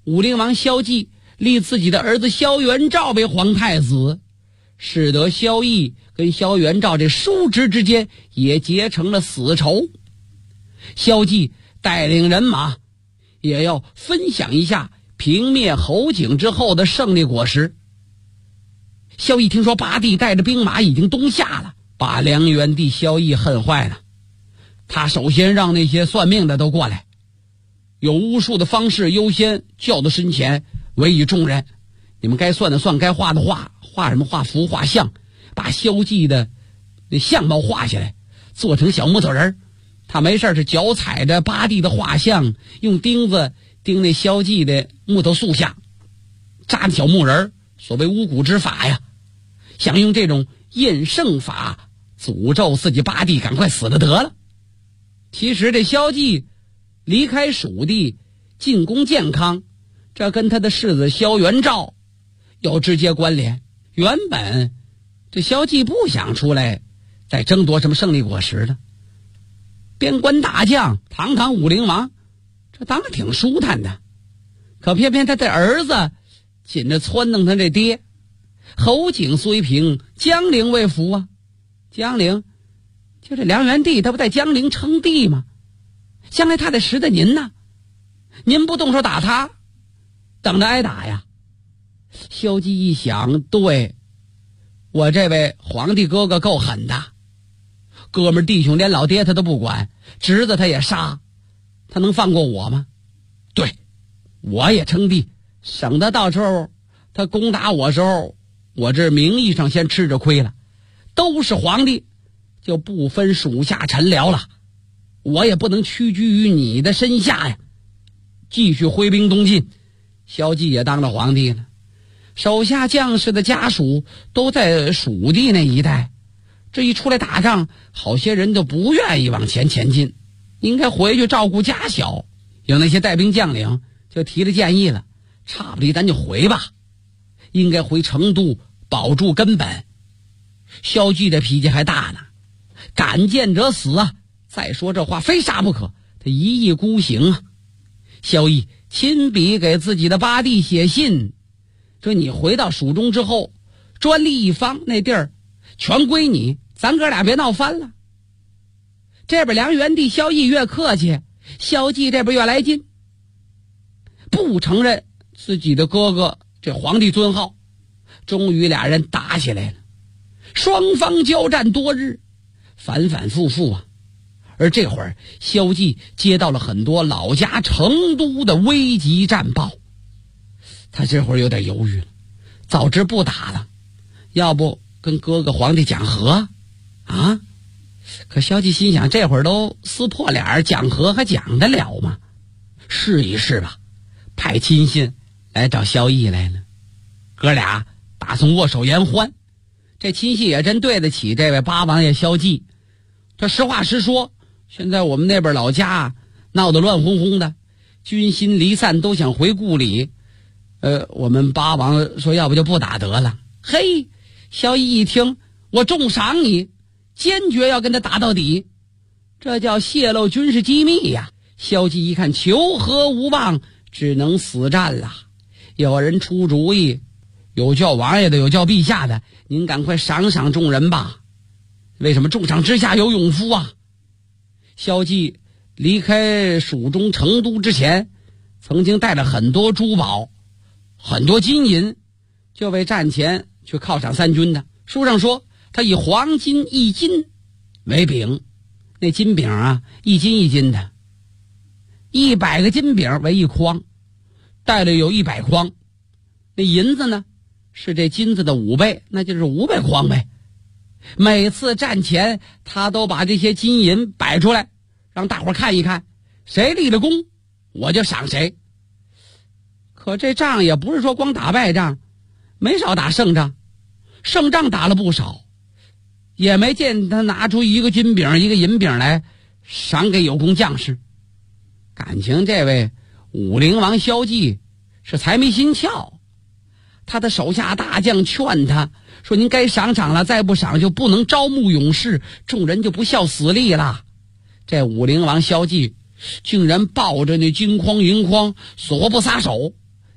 武陵王萧纪立自己的儿子萧元照为皇太子，使得萧绎跟萧元照这叔侄之间也结成了死仇。萧纪带领人马也要分享一下平灭侯景之后的胜利果实。萧绎听说八弟带着兵马已经东下了，把梁元帝萧绎恨坏了。他首先让那些算命的都过来，有巫术的方式优先叫到身前，委以重任。你们该算的算，该画的画，画什么画符画像，把萧纪的那相貌画下来，做成小木头人。他没事是脚踩着八弟的画像，用钉子钉那萧纪的木头塑像，扎的小木人，所谓巫蛊之法呀。想用这种验圣法诅咒自己八弟赶快死了得了。其实这萧纪离开蜀地进攻建康，这跟他的世子萧元照有直接关联。原本这萧纪不想出来再争夺什么胜利果实的，边关大将堂堂武陵王，这当然挺舒坦的。可偏偏他的儿子紧着撺弄他这爹侯景虽平，江陵未服啊。江陵就这梁元帝他不在江陵称帝吗？将来他得识得您呢，您不动手打他，等着挨打呀。萧纪一想，对，我这位皇帝哥哥够狠的，哥们弟兄连老爹他都不管，侄子他也杀，他能放过我吗？对，我也称帝，省得到时候他攻打我时候，我这名义上先吃着亏了。都是皇帝，就不分属下臣僚了，我也不能屈居于你的身下呀。继续挥兵东进，萧纪也当了皇帝了，手下将士的家属都在蜀地那一带，这一出来打仗，好些人就不愿意往前进，应该回去照顾家小。有那些带兵将领就提了建议了，差不离咱就回吧，应该回成都保住根本。萧纪的脾气还大呢，敢谏者死啊！再说这话非杀不可，他一意孤行啊。萧绎亲笔给自己的八弟写信，说你回到蜀中之后，专利一方，那地儿全归你，咱哥俩别闹翻了。这边梁元帝萧绎越客气，萧纪这边越来劲，不承认自己的哥哥这皇帝尊号。终于俩人打起来了，双方交战多日，反反复复啊。而这会儿萧纪接到了很多老家成都的危急战报，他这会儿有点犹豫了，早知不打了，要不跟哥哥皇帝讲和啊？可萧纪心想，这会儿都撕破脸，讲和还讲得了吗？试一试吧，派亲信来找萧绎来了，哥俩打算握手言欢。这亲信也真对得起这位八王爷萧纪，他实话实说，现在我们那边老家闹得乱哄哄的，军心离散，都想回故里。我们八王说要不就不打得了。嘿，萧绎一听，我重赏你，坚决要跟他打到底，这叫泄露军事机密呀。萧纪一看求和无望，只能死战了。有人出主意，有叫王爷的，有叫陛下的，您赶快赏赏众人吧。为什么重赏之下有勇夫啊？萧纪离开蜀中成都之前，曾经带了很多珠宝，很多金银，就为战前去犒赏三军的。书上说他以黄金1斤为饼，那金饼啊1斤1斤的，100个金饼为1筐，带了有100筐。那银子呢是这金子的5倍，那就是500筐呗。每次战前他都把这些金银摆出来，让大伙看一看，谁立了功我就赏谁。可这仗也不是说光打败仗，没少打胜仗，胜仗打了不少，也没见他拿出一个金饼一个银饼来赏给有功将士。感情这位武陵王萧纪是财迷心窍，他的手下大将劝他说，您该赏赏了，再不赏就不能招募勇士，众人就不效死力了。这武陵王萧纪竟然抱着那金筐银筐死活不撒手，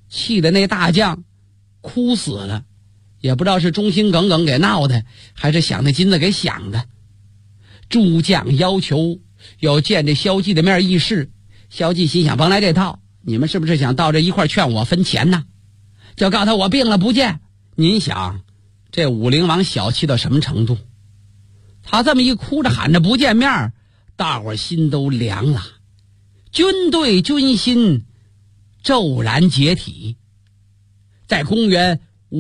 气得那大将哭死了，也不知道是忠心耿耿给闹的，还是想那金子给想的。诸将要求要见这萧纪的面议事，萧纪心想甭来这套，你们是不是想到这一块劝我分钱呢？就告诉他我病了不见。您想这武陵王小气到什么程度？他这么一哭着喊着不见面，大伙心都凉了，军队军心骤然解体。在公元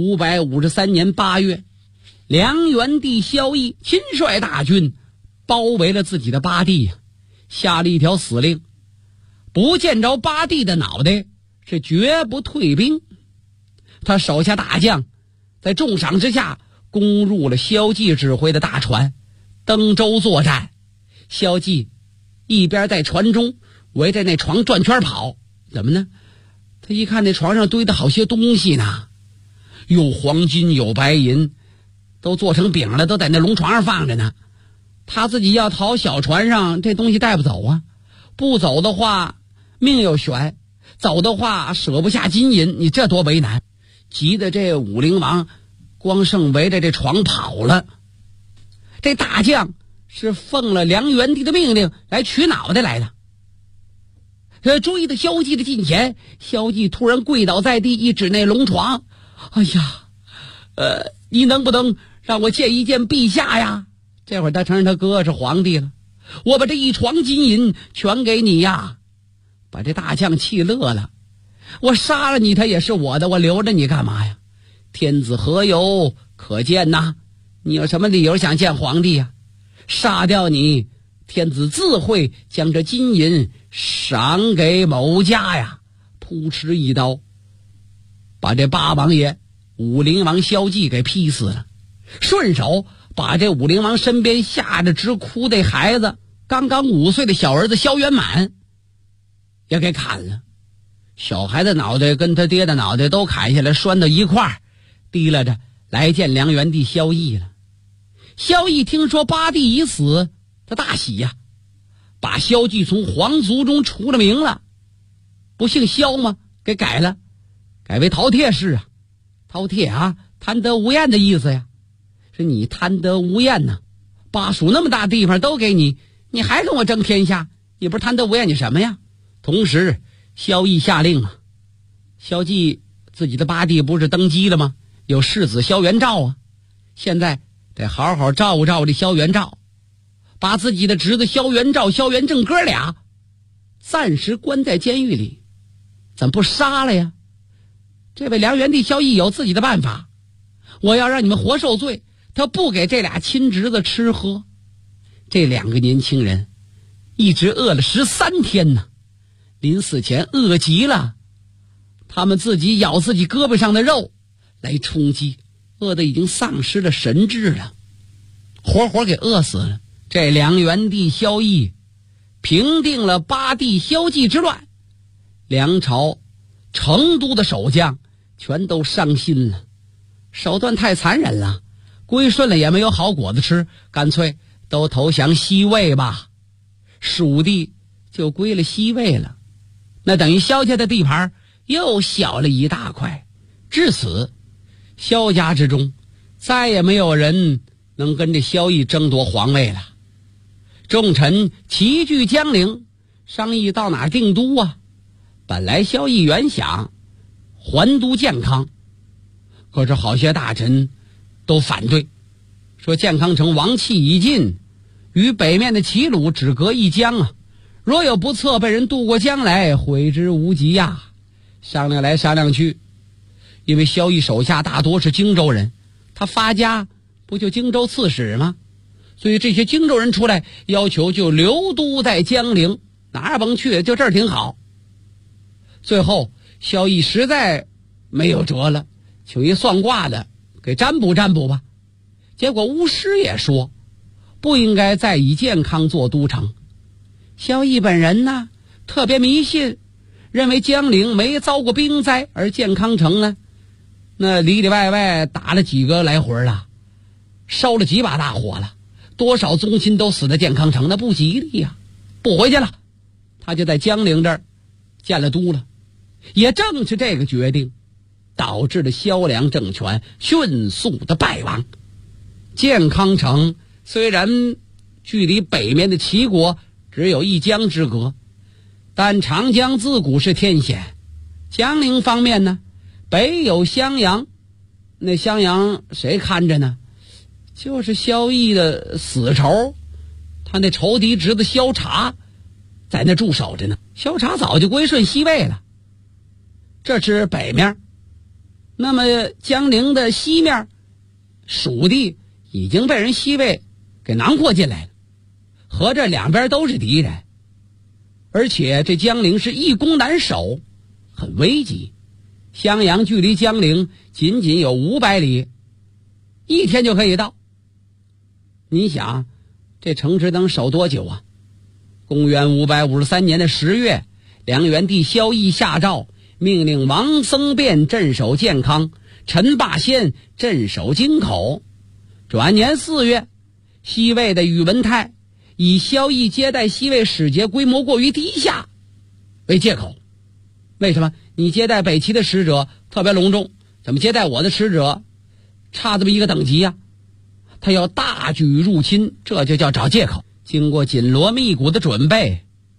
553年8月，梁元帝萧绎亲率大军包围了自己的八弟，下了一条死令，不见着八弟的脑袋是绝不退兵。他手下大将在重赏之下攻入了萧纪指挥的大船，登舟作战。萧纪一边在船中围着那床转圈跑，怎么呢？他一看那床上堆的好些东西呢，有黄金有白银，都做成饼了，都在那龙床上放着呢。他自己要逃小船上，这东西带不走啊，不走的话命又悬，走的话舍不下金银，你这多为难。急得这武陵王光剩围着这床跑了。这大将是奉了梁元帝的命令来取脑袋来的。追到萧纪的近前，萧纪突然跪倒在地，一指那龙床，哎呀，你能不能让我见一见陛下呀？这会儿他承认他哥是皇帝了，我把这一床金银全给你呀。把这大将气乐了，我杀了你他也是我的，我留着你干嘛呀？天子何由可见呐？你有什么理由想见皇帝呀？杀掉你，天子自会将这金银赏给某家呀。扑哧一刀把这八王爷武陵王萧纪给劈死了，顺手把这武陵王身边吓着直哭的孩子，刚刚5岁的小儿子萧元满也给砍了。小孩子脑袋跟他爹的脑袋都砍下来，拴到一块儿，提拉着来见梁元帝萧绎了。萧绎听说八弟已死，他大喜呀，把萧纪从皇族中除了名了，不姓萧吗？给改了，改为饕餮氏啊。饕餮啊，贪得无厌的意思呀，是你贪得无厌呢。巴蜀那么大地方都给你，你还跟我争天下，你不是贪得无厌你什么呀？同时萧绎下令啊，萧纪自己的八弟不是登基了吗？有世子萧元昭啊，现在得好好照顾照顾这萧元昭，把自己的侄子萧元昭、萧元正哥俩暂时关在监狱里，怎么不杀了呀？这位梁元帝萧绎有自己的办法，我要让你们活受罪，他不给这俩亲侄子吃喝。这2个年轻人一直饿了13天呢，临死前饿极了，他们自己咬自己胳膊上的肉来充饥，饿得已经丧失了神智了，活活给饿死了。这梁元帝萧绎平定了八弟萧纪之乱，梁朝成都的守将全都伤心了，手段太残忍了，归顺了也没有好果子吃，干脆都投降西魏吧。蜀地就归了西魏了，那等于萧家的地盘又小了一大块。至此萧家之中再也没有人能跟这萧绎争夺皇位了。众臣齐聚江陵，商议到哪定都啊。本来萧绎原想还都建康，可是好些大臣都反对，说建康城王气已尽，与北面的齐鲁只隔一江啊，若有不测，被人渡过江来，悔之无及呀。商量来商量去，因为萧绎手下大多是荆州人，他发家不就荆州刺史吗？所以这些荆州人出来要求就留都在江陵，哪儿甭去，就这儿挺好。最后萧绎实在没有辙了，请一算卦的给占卜占卜吧。结果巫师也说不应该再以建康做都城。萧绎本人呢特别迷信，认为江陵没遭过兵灾，而建康城呢那里里外外打了几个来回了，烧了几把大火了，多少宗亲都死在建康城，那不吉利呀，不回去了。他就在江陵这儿建了都了。 也正是这个决定，导致了萧梁政权迅速的败亡。建康城虽然距离北面的齐国只有一江之隔，但长江自古是天险。江陵方面呢，北有襄阳，那襄阳谁看着呢？就是萧绎的死仇，他那仇敌侄子萧察在那驻守着呢。萧察早就归顺西魏了，这是北面。那么江陵的西面，蜀地已经被人西魏给囊括进来了，合着两边都是敌人，而且这江陵是易攻难守，很危急。襄阳距离江陵仅仅有500里，一天就可以到。你想这城池能守多久啊？公元553年的10月，梁元帝萧绎下诏，命令王僧辩镇守建康，陈霸先镇守京口。转年4月，西魏的宇文泰以萧绎接待西魏使节规模过于低下为借口。为什么？你接待北齐的使者特别隆重，怎么接待我的使者差这么一个等级呀？他要大举入侵，这就叫找借口。经过紧锣密鼓的准备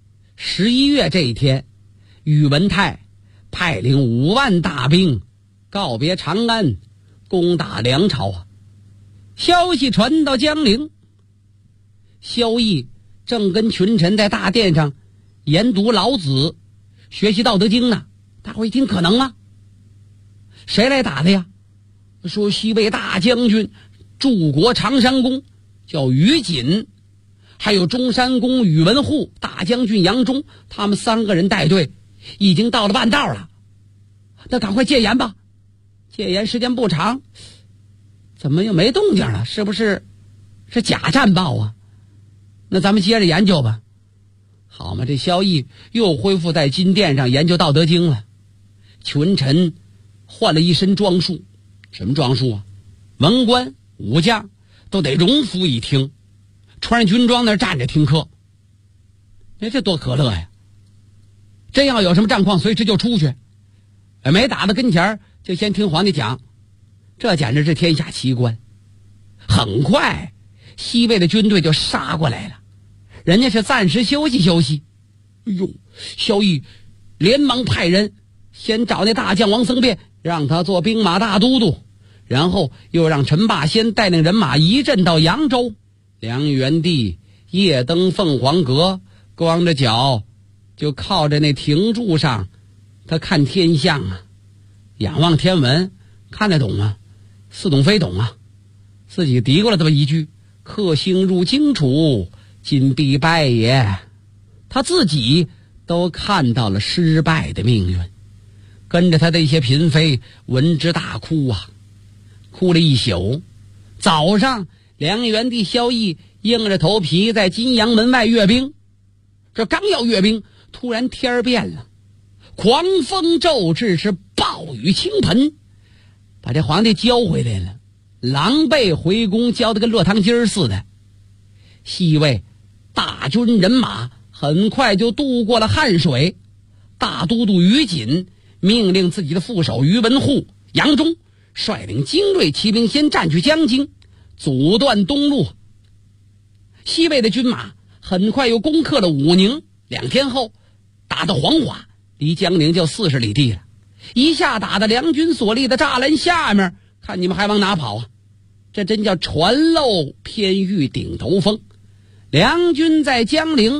，11月这一天，宇文泰派领5万大兵告别长安，攻打梁朝啊。消息传到江陵，萧绎正跟群臣在大殿上研读老子，学习道德经呢。大伙一听，可能啊，谁来打的呀？说西魏大将军柱国长山公叫于锦，还有中山公宇文护、大将军杨忠，他们3个人带队已经到了半道了。那赶快戒严吧，戒严时间不长，怎么又没动静了？是不是假战报啊？那咱们接着研究吧。好嘛，这萧绎又恢复在金殿上研究道德经了。群臣换了一身装束，什么装束啊？文官武将都得荣服一听，穿着军装那站着听课。这多可乐呀！真要有什么战况，随时就出去，没打到跟前就先听皇帝讲，这简直是天下奇观。很快西魏的军队就杀过来了，人家是暂时休息休息。哎呦，萧绎连忙派人先找那大将王僧辩，让他做兵马大都督，然后又让陈霸先带领人马一阵到扬州。梁元帝夜登凤凰阁，光着脚就靠在那亭柱上，他看天象啊，仰望天文，看得懂吗？似懂非懂啊，自己嘀咕了这么一句：克星入荆楚，今必败也。他自己都看到了失败的命运，跟着他的一些嫔妃闻之大哭啊，哭了一宿。早上梁元帝萧绎硬着头皮在金阳门外阅兵，这刚要阅兵，突然天变了，狂风骤至，是暴雨倾盆，把这皇帝交回来了，狼狈回宫，交得跟落汤鸡似的。西魏大军人马很快就渡过了汉水，大都督于锦命令自己的副手于文护、杨忠率领精锐骑兵先占据江津，阻断东路。西魏的军马很快又攻克了武宁，2天后打到黄华，离江陵就40里地了，一下打到梁军所立的栅栏下面，看你们还往哪跑啊？这真叫船漏偏遇顶头风。梁军在江陵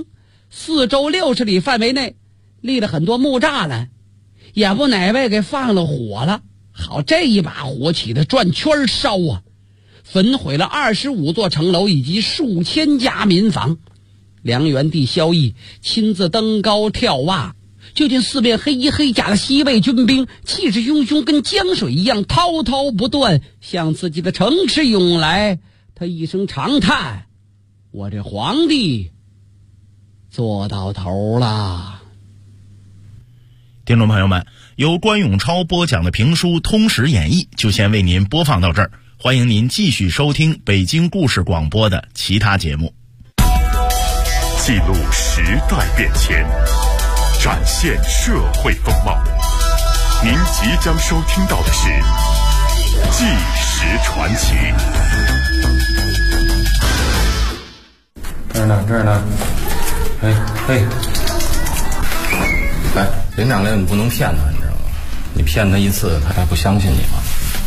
4周60里范围内立了很多木栅栏，也不哪位给放了火了。好，这一把火起的转圈烧啊，焚毁了25座城楼以及数千家民房。梁元帝萧绎亲自登高跳蛙，就见四面黑衣黑甲的西魏军兵气势汹汹，跟江水一样滔滔不断向自己的城池涌来。他一声长叹：我这皇帝做到头了。 听众朋友们，由关永超播讲的评书《通史演义》就先为您播放到这儿，欢迎您继续收听北京故事广播的其他节目。 记录时代变迁，展现社会风貌， 您即将收听到的是《纪实传奇》。 这儿呢，嘿，来，林长烈，你不能骗他，你知道吗？你骗他一次，他还不相信你吗？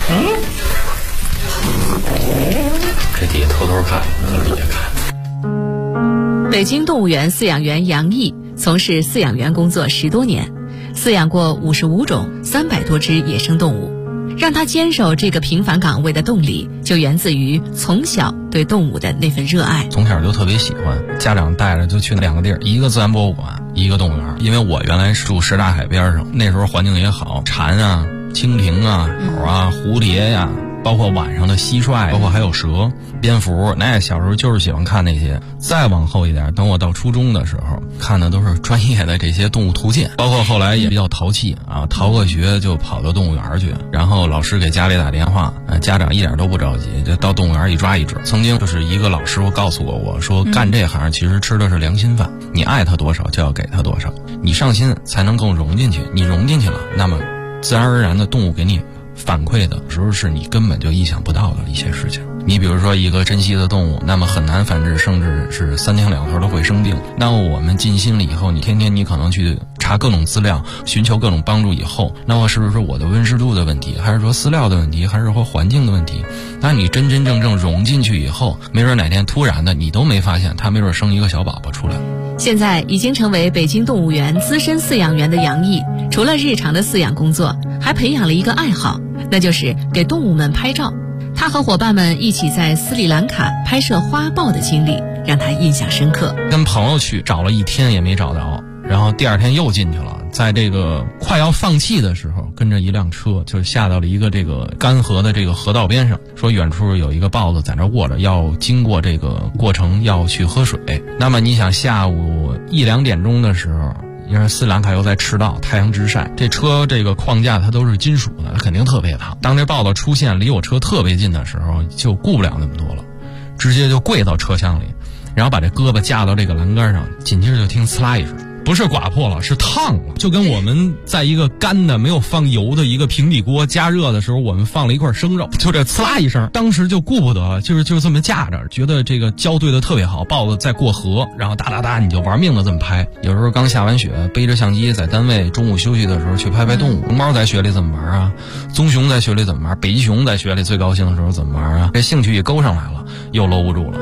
这底下偷偷看，底下看。 北京动物园饲养员杨毅从事饲养员工作10多年，饲养过55种300多只野生动物。让他坚守这个平凡岗位的动力，就源自于从小对动物的那份热爱。 从小就特别喜欢，家长带着就去2个地儿，一个自然博物馆，一个动物园。因为我原来住什刹海边上，那时候环境也好，蝉啊、蜻蜓啊、鸟啊、蝴蝶呀，包括晚上的蟋蟀，包括还有蛇、蝙蝠，那小时候就是喜欢看那些。再往后一点，等我到初中的时候，看的都是专业的这些动物图鉴，包括后来也比较淘气啊，逃个学就跑到动物园去，然后老师给家里打电话，家长一点都不着急，就到动物园一抓一只。曾经就是一个老师傅告诉过我说，干这行其实吃的是良心饭，你爱他多少就要给他多少，你上心才能够融进去，你融进去了，那么自然而然的动物给你反馈的时候是你根本就意想不到的一些事情。你比如说一个珍稀的动物，那么很难繁殖，甚至是3天2头都会生病。那我们尽心了以后，你天天你可能去查各种资料，寻求各种帮助以后，那么是不是我的温湿度的问题，还是说饲料的问题，还是说环境的问题？那你真真正正融进去以后，没准哪天突然的你都没发现，它没准生一个小宝宝出来。 现在已经成为北京动物园资深饲养员的杨毅，除了日常的饲养工作，还培养了一个爱好，那就是给动物们拍照。他和伙伴们一起在斯里兰卡拍摄花豹的经历让他印象深刻。 跟朋友去找了1天也没找着，然后第2天又进去了，在这个快要放弃的时候，跟着一辆车就下到了一个这个干涸的这个河道边上，说远处有一个豹子在那卧着，要经过这个过程要去喝水。那么你想下午1、2点钟的时候，因为斯里兰卡又在赤道，太阳直晒，这车这个框架它都是金属的，它肯定特别烫。当这豹子出现离我车特别近的时候，就顾不了那么多了，直接就跪到车厢里，然后把这胳膊架到这个栏杆上，紧接着就听呲啦一声，不是刮破了，是烫了，就跟我们在一个干的没有放油的一个平底锅加热的时候，我们放了一块生肉，就这呲啦一声，当时就顾不得了，就这么架着，觉得这个胶对的特别好，豹子在过河，然后哒哒哒你就玩命的这么拍。有时候刚下完雪，背着相机在单位中午休息的时候去拍动物。熊猫在雪里怎么玩啊？棕熊在雪里怎么玩？北极熊在雪里最高兴的时候怎么玩啊？这兴趣一勾上来了，又搂不住了。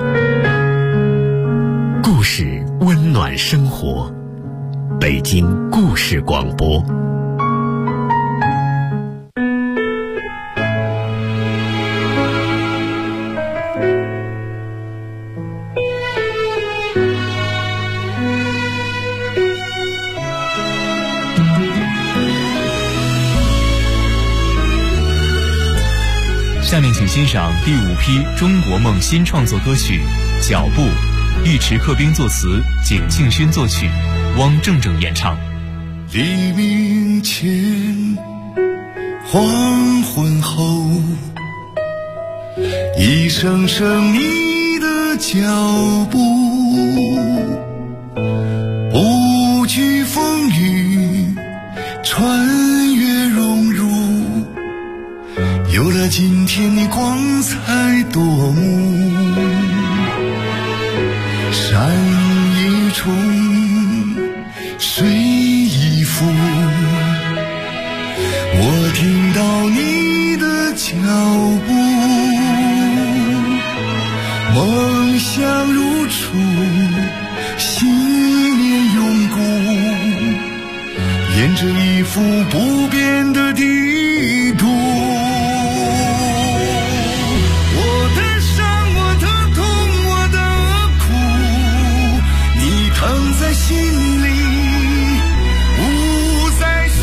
故事温暖生活，北京故事广播。 下面请欣赏第5批中国梦新创作歌曲《脚步》，尉迟克兵作词，景庆勋作曲，汪正正演唱。 黎明前，黄昏后，一声声你的脚步，不惧风雨，穿越荣辱，有了今天你光彩夺目。山一重，水一浮，我听到你的脚步，梦想如初，信念永固，沿着一幅不变的地图。我的伤，我的痛，我的苦，你藏在心里。